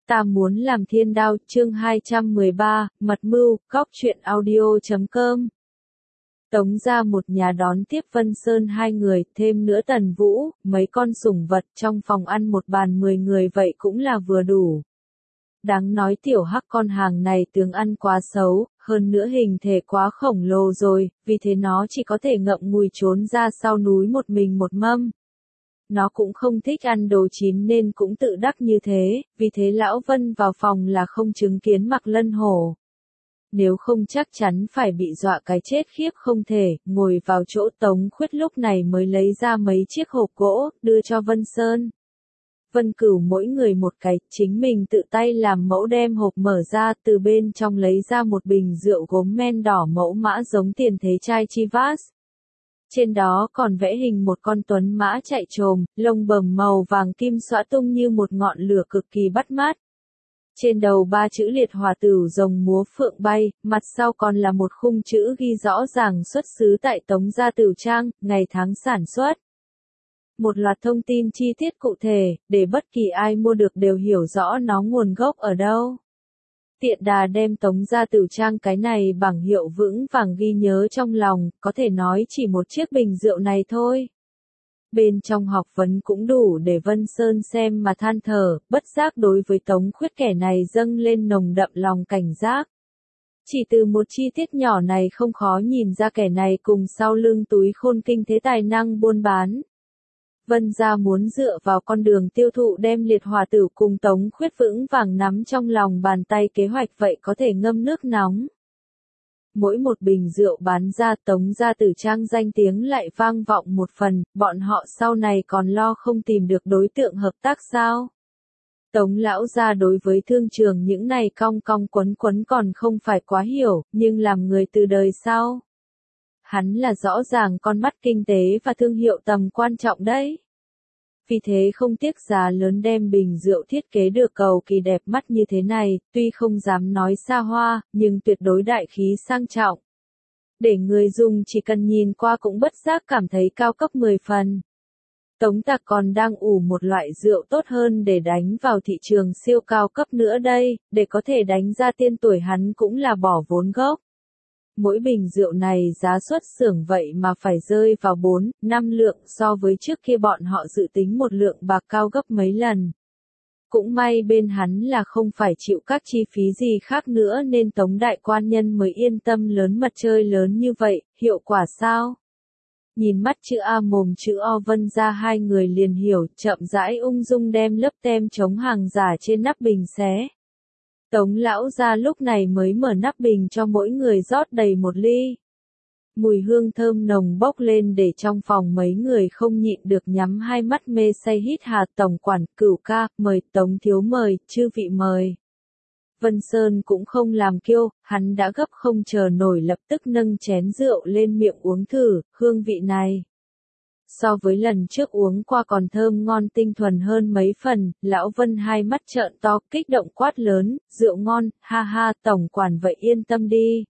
Ta muốn làm thiên đao, chương 213, mật mưu, góc truyện audio.com. Tống ra một nhà đón tiếp Vân Sơn 2 người, thêm nữa Tần Vũ, mấy con sủng vật trong phòng ăn một bàn 10 người vậy cũng là vừa đủ. Đáng nói tiểu hắc con hàng này tướng ăn quá xấu, hơn nữa hình thể quá khổng lồ rồi, vì thế nó chỉ có thể ngậm ngùi trốn ra sau núi một mình một mâm. Nó cũng không thích ăn đồ chín nên cũng tự đắc như thế, vì thế Lão Vân vào phòng là không chứng kiến Mạc Lân Hổ. Nếu không chắc chắn phải bị dọa cái chết khiếp không thể, ngồi vào chỗ Tống Khuyết lúc này mới lấy ra mấy chiếc hộp gỗ, đưa cho Vân Sơn. Vân Cửu mỗi người một cái, chính mình tự tay làm mẫu đem hộp mở ra, từ bên trong lấy ra một bình rượu gốm men đỏ mẫu mã giống tiền thế trai Chivas. Trên đó còn vẽ hình một con tuấn mã chạy trồm, lông bầm màu vàng kim xõa tung như một ngọn lửa cực kỳ bắt mắt. Trên đầu 3 chữ liệt hỏa tửu rồng múa phượng bay, mặt sau còn là một khung chữ ghi rõ ràng xuất xứ tại Tống Gia Tửu Trang, ngày tháng sản xuất. Một loạt thông tin chi tiết cụ thể, để bất kỳ ai mua được đều hiểu rõ nó nguồn gốc ở đâu. Tiện đà đem Tống Gia Tửu Trang cái này bảng hiệu vững vàng ghi nhớ trong lòng, có thể nói chỉ một chiếc bình rượu này thôi. Bên trong học vấn cũng đủ để Vân Sơn xem mà than thở, bất giác đối với Tống Khuyết kẻ này dâng lên nồng đậm lòng cảnh giác. Chỉ từ một chi tiết nhỏ này không khó nhìn ra kẻ này cùng sau lưng túi khôn kinh thế tài năng buôn bán. Vân gia muốn dựa vào con đường tiêu thụ đem liệt hỏa tửu cùng Tống Khuyết vững vàng nắm trong lòng bàn tay kế hoạch vậy có thể ngâm nước nóng. Mỗi một bình rượu bán ra Tống Gia Tửu Trang danh tiếng lại vang vọng một phần, bọn họ sau này còn lo không tìm được đối tượng hợp tác sao? Tống lão gia đối với thương trường những này cong cong quấn quấn còn không phải quá hiểu, nhưng làm người từ đời sau. Hắn là rõ ràng con mắt kinh tế và thương hiệu tầm quan trọng đấy. Vì thế không tiếc giá lớn đem bình rượu thiết kế được cầu kỳ đẹp mắt như thế này, tuy không dám nói xa hoa, nhưng tuyệt đối đại khí sang trọng. Để người dùng chỉ cần nhìn qua cũng bất giác cảm thấy cao cấp 10 phần. Tống Tạc còn đang ủ một loại rượu tốt hơn để đánh vào thị trường siêu cao cấp nữa đây, để có thể đánh ra tên tuổi hắn cũng là bỏ vốn gốc. Mỗi bình rượu này giá xuất xưởng vậy mà phải rơi vào 4-5 lượng so với trước kia bọn họ dự tính một lượng bạc cao gấp mấy lần. Cũng may bên hắn là không phải chịu các chi phí gì khác nữa nên Tống đại quan nhân mới yên tâm lớn mật chơi lớn như vậy, hiệu quả sao? Nhìn mắt chữ A mồm chữ O Vân ra 2 người liền hiểu, chậm rãi ung dung đem lớp tem chống hàng giả trên nắp bình xé. Tống lão gia lúc này mới mở nắp bình cho mỗi người rót đầy một ly. Mùi hương thơm nồng bốc lên để trong phòng mấy người không nhịn được nhắm hai mắt mê say hít hà. Tổng quản, Cửu ca, mời, Tống thiếu mời, chư vị mời. Vân Sơn cũng không làm kiêu, hắn đã gấp không chờ nổi lập tức nâng chén rượu lên miệng uống thử, hương vị này. So với lần trước uống qua còn thơm ngon tinh thuần hơn mấy phần, Lão Vân hai mắt trợn to, kích động quát lớn, rượu ngon, ha ha, tổng quản vậy yên tâm đi.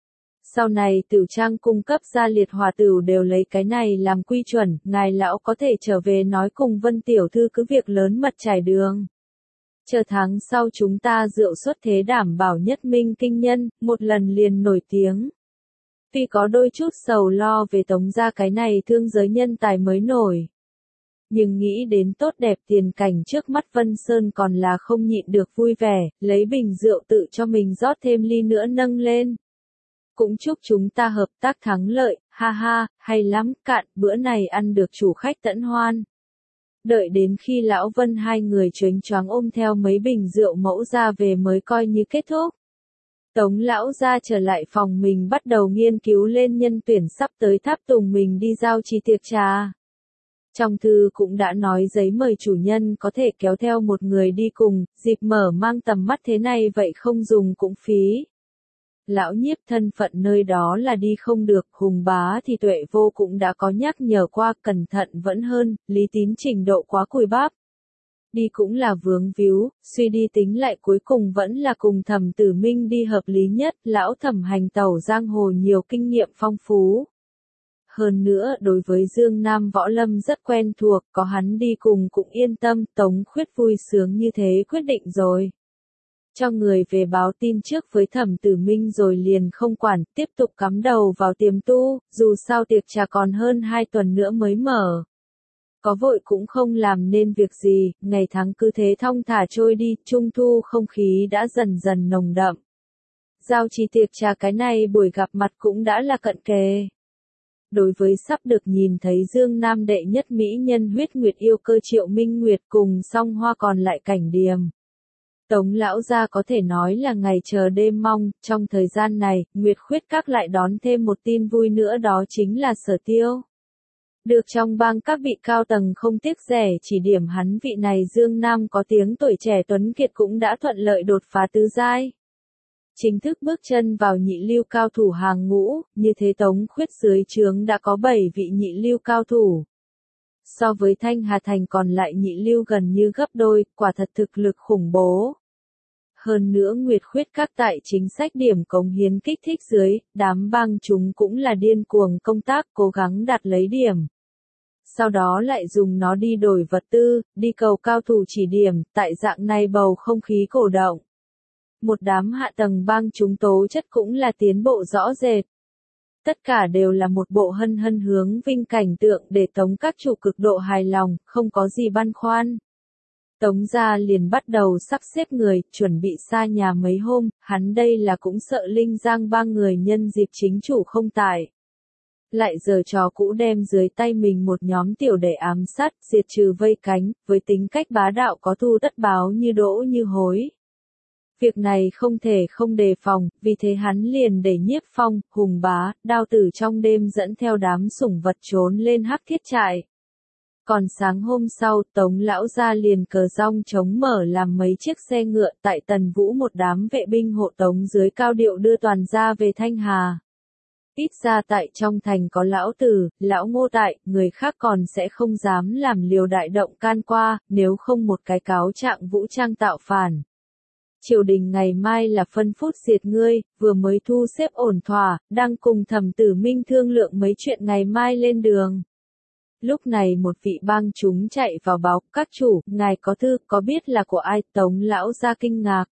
Sau này Tửu Trang cung cấp ra liệt hỏa tửu đều lấy cái này làm quy chuẩn, ngài lão có thể trở về nói cùng Vân tiểu thư cứ việc lớn mật trải đường. Chờ tháng sau chúng ta rượu xuất thế đảm bảo nhất minh kinh nhân, một lần liền nổi tiếng. Tuy có đôi chút sầu lo về Tống gia cái này thương giới nhân tài mới nổi. Nhưng nghĩ đến tốt đẹp tiền cảnh trước mắt Vân Sơn còn là không nhịn được vui vẻ, lấy bình rượu tự cho mình rót thêm ly nữa nâng lên. Cũng chúc chúng ta hợp tác thắng lợi, ha ha, hay lắm, cạn, bữa này ăn được chủ khách tận hoan. Đợi đến khi Lão Vân 2 người choáng choáng ôm theo mấy bình rượu mẫu ra về mới coi như kết thúc. Tống lão gia trở lại phòng mình bắt đầu nghiên cứu lên nhân tuyển sắp tới tháp tùng mình đi giao trì tiệc trà. Trong thư cũng đã nói giấy mời chủ nhân có thể kéo theo một người đi cùng, dịp mở mang tầm mắt thế này vậy không dùng cũng phí. Lão Nhiếp thân phận nơi đó là đi không được, Hùng Bá thì Tuệ Vô cũng đã có nhắc nhở qua, cẩn thận vẫn hơn, Lý Tín trình độ quá cùi bắp. Đi cũng là vướng víu, suy đi tính lại cuối cùng vẫn là cùng Thẩm Tử Minh đi hợp lý nhất, lão Thẩm hành tẩu giang hồ nhiều kinh nghiệm phong phú. Hơn nữa đối với Dương Nam Võ Lâm rất quen thuộc, có hắn đi cùng cũng yên tâm, Tống Khuyết vui sướng như thế quyết định rồi. cho người về báo tin trước với Thẩm Tử Minh rồi liền không quản, tiếp tục cắm đầu vào tiềm tu, dù sao tiệc trà còn hơn 2 tuần nữa mới mở. Có vội cũng không làm nên việc gì, ngày tháng cứ thế thong thả trôi đi, trung thu không khí đã dần dần nồng đậm. Giao trì tiệc trà cái này buổi gặp mặt cũng đã là cận kề. Đối với sắp được nhìn thấy Dương Nam đệ nhất mỹ nhân huyết nguyệt yêu cơ Triệu Minh Nguyệt cùng song hoa còn lại cảnh điềm. Tống lão gia có thể nói là ngày chờ đêm mong, trong thời gian này, Nguyệt Khuyết Các lại đón thêm một tin vui nữa, đó chính là Sở Tiêu. Được trong bang các vị cao tầng không tiếc rẻ chỉ điểm hắn, vị này Dương Nam có tiếng tuổi trẻ tuấn kiệt cũng đã thuận lợi đột phá tứ giai. Chính thức bước chân vào nhị lưu cao thủ hàng ngũ, như thế Tống Khuyết dưới trướng đã có 7 vị nhị lưu cao thủ. So với Thanh Hà Thành còn lại nhị lưu gần như gấp đôi, quả thật thực lực khủng bố. Hơn nữa Nguyệt Khuyết Các tại chính sách điểm cống hiến kích thích dưới, đám bang chúng cũng là điên cuồng công tác cố gắng đạt lấy điểm. Sau đó lại dùng nó đi đổi vật tư, đi cầu cao thủ chỉ điểm, tại dạng này bầu không khí cổ động. Một đám hạ tầng bang chúng tố chất cũng là tiến bộ rõ rệt. Tất cả đều là một bộ hân hân hướng vinh cảnh tượng để Tống các chủ cực độ hài lòng, không có gì băn khoăn. Tống gia liền bắt đầu sắp xếp người, chuẩn bị xa nhà mấy hôm, hắn đây là cũng sợ Linh Giang bang người nhân dịp chính chủ không tại. Lại giờ trò cũ đem dưới tay mình một nhóm tiểu đệ ám sát, diệt trừ vây cánh, với tính cách bá đạo có thu tất báo như đỗ như hối. Việc này không thể không đề phòng, vì thế hắn liền để Nhiếp Phong, Hùng Bá, Đao Tử trong đêm dẫn theo đám sủng vật trốn lên Hắc Thiết trại. Còn sáng hôm sau, Tống lão gia liền cờ rong chống mở làm mấy chiếc xe ngựa tại Tần Vũ một đám vệ binh hộ tống dưới cao điệu đưa toàn gia về Thanh Hà. Ít ra tại trong thành có lão tử, lão Ngô tại, người khác còn sẽ không dám làm liều đại động can qua, nếu không một cái cáo trạng vũ trang tạo phản. Triều đình ngày mai là phân phút diệt ngươi, vừa mới thu xếp ổn thỏa, đang cùng Thẩm Tử Minh thương lượng mấy chuyện ngày mai lên đường. Lúc này một vị bang chúng chạy vào báo, các chủ, ngài có thư, có biết là của ai? Tống lão gia kinh ngạc.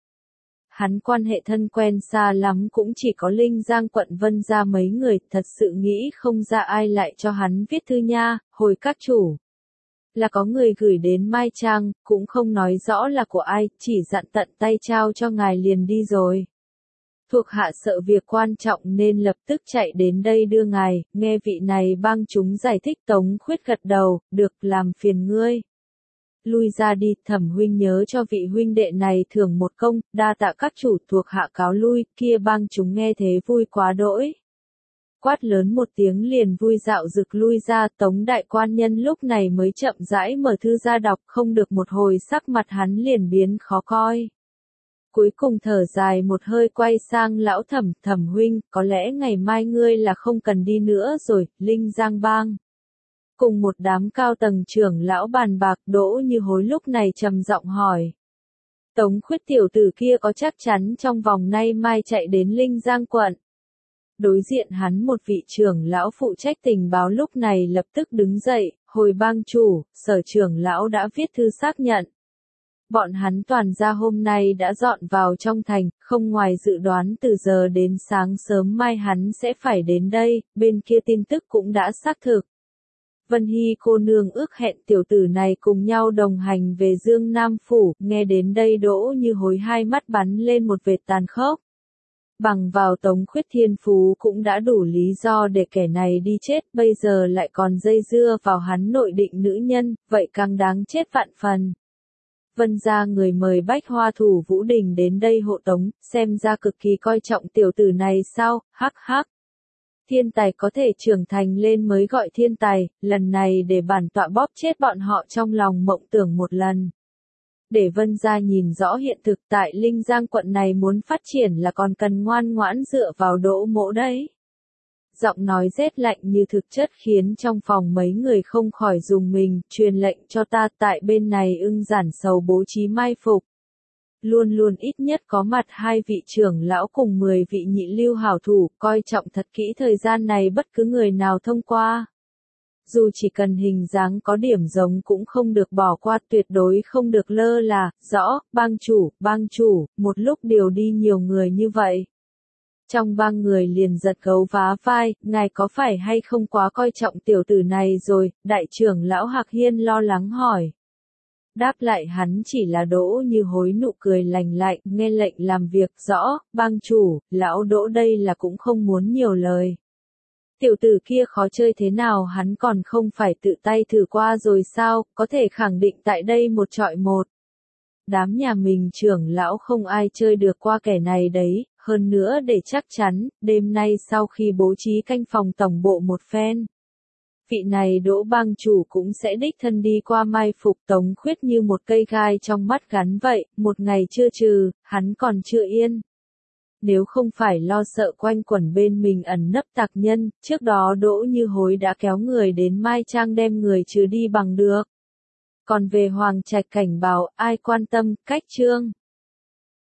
Hắn quan hệ thân quen xa lắm cũng chỉ có Linh Giang quận Vân gia mấy người, thật sự nghĩ không ra ai lại cho hắn viết thư nha, hồi các chủ. Là có người gửi đến Mai Trang, cũng không nói rõ là của ai, chỉ dặn tận tay trao cho ngài liền đi rồi. Thuộc hạ sợ việc quan trọng nên lập tức chạy đến đây đưa ngài, nghe vị này bang chúng giải thích. Tống Khuyết gật đầu, được, làm phiền ngươi. Lui ra đi, Thẩm huynh nhớ cho vị huynh đệ này thưởng một công, đa tạ các chủ. Thuộc hạ cáo lui, kia bang chúng nghe thế vui quá đỗi. Quát lớn một tiếng liền vui dạo rực lui ra. Tống đại quan nhân lúc này mới chậm rãi mở thư ra đọc, không được một hồi sắc mặt hắn liền biến khó coi. Cuối cùng thở dài một hơi quay sang lão Thẩm, Thẩm huynh, có lẽ ngày mai ngươi là không cần đi nữa rồi. Linh Giang bang cùng một đám cao tầng trưởng lão bàn bạc. Đỗ Như Hối lúc này trầm giọng hỏi. Tống Khuyết tiểu tử kia có chắc chắn trong vòng nay mai chạy đến Linh Giang quận? Đối diện hắn một vị trưởng lão phụ trách tình báo lúc này lập tức đứng dậy, hồi bang chủ, Sở trưởng lão đã viết thư xác nhận. Bọn hắn toàn gia hôm nay đã dọn vào trong thành, không ngoài dự đoán từ giờ đến sáng sớm mai hắn sẽ phải đến đây, bên kia tin tức cũng đã xác thực. Vân Hy cô nương ước hẹn tiểu tử này cùng nhau đồng hành về Dương Nam Phủ, nghe đến đây Đỗ Như Hối hai mắt bắn lên một vệt tàn khốc. Bằng vào Tống Khuyết thiên phú cũng đã đủ lý do để kẻ này đi chết, bây giờ lại còn dây dưa vào hắn nội định nữ nhân, vậy càng đáng chết vạn phần. Vân gia người mời Bách Hoa thủ Vũ Đình đến đây hộ tống, xem ra cực kỳ coi trọng tiểu tử này sao, hắc hắc. Thiên tài có thể trưởng thành lên mới gọi thiên tài, lần này để bản tọa bóp chết bọn họ trong lòng mộng tưởng một lần. Để Vân gia nhìn rõ hiện thực tại Linh Giang quận này muốn phát triển là còn cần ngoan ngoãn dựa vào Đỗ mỗ đấy. Giọng nói rét lạnh như thực chất khiến trong phòng mấy người không khỏi rùng mình, truyền lệnh cho ta tại bên này ưng giản sầu bố trí mai phục. Luôn luôn ít nhất có mặt 2 vị trưởng lão cùng 10 vị nhị lưu hảo thủ, coi trọng thật kỹ thời gian này bất cứ người nào thông qua. dù chỉ cần hình dáng có điểm giống cũng không được bỏ qua, tuyệt đối không được lơ là, rõ, bang chủ, một lúc điều đi nhiều người như vậy. Trong ba người liền giật gấu vá vai, ngài có phải hay không quá coi trọng tiểu tử này rồi, đại trưởng lão Hạc Hiên lo lắng hỏi. Đáp lại hắn chỉ là Đỗ Như Hối nụ cười lành lạnh, nghe lệnh làm việc, rõ, bang chủ, lão Đỗ đây là cũng không muốn nhiều lời. Tiểu tử kia khó chơi thế nào hắn còn không phải tự tay thử qua rồi sao, có thể khẳng định tại đây một trọi một. Đám nhà mình trưởng lão không ai chơi được qua kẻ này đấy, hơn nữa để chắc chắn, đêm nay sau khi bố trí canh phòng tổng bộ một phen. Vị này Đỗ bang chủ cũng sẽ đích thân đi qua mai phục Tống Khuyết như một cây gai trong mắt gắn vậy, một ngày chưa trừ, hắn còn chưa yên. Nếu không phải lo sợ quanh quẩn bên mình ẩn nấp tặc nhân, trước đó Đỗ Như Hối đã kéo người đến Mai Trang đem người trừ đi bằng được. Còn về Hoàng Trạch cảnh báo, ai quan tâm, cách chương.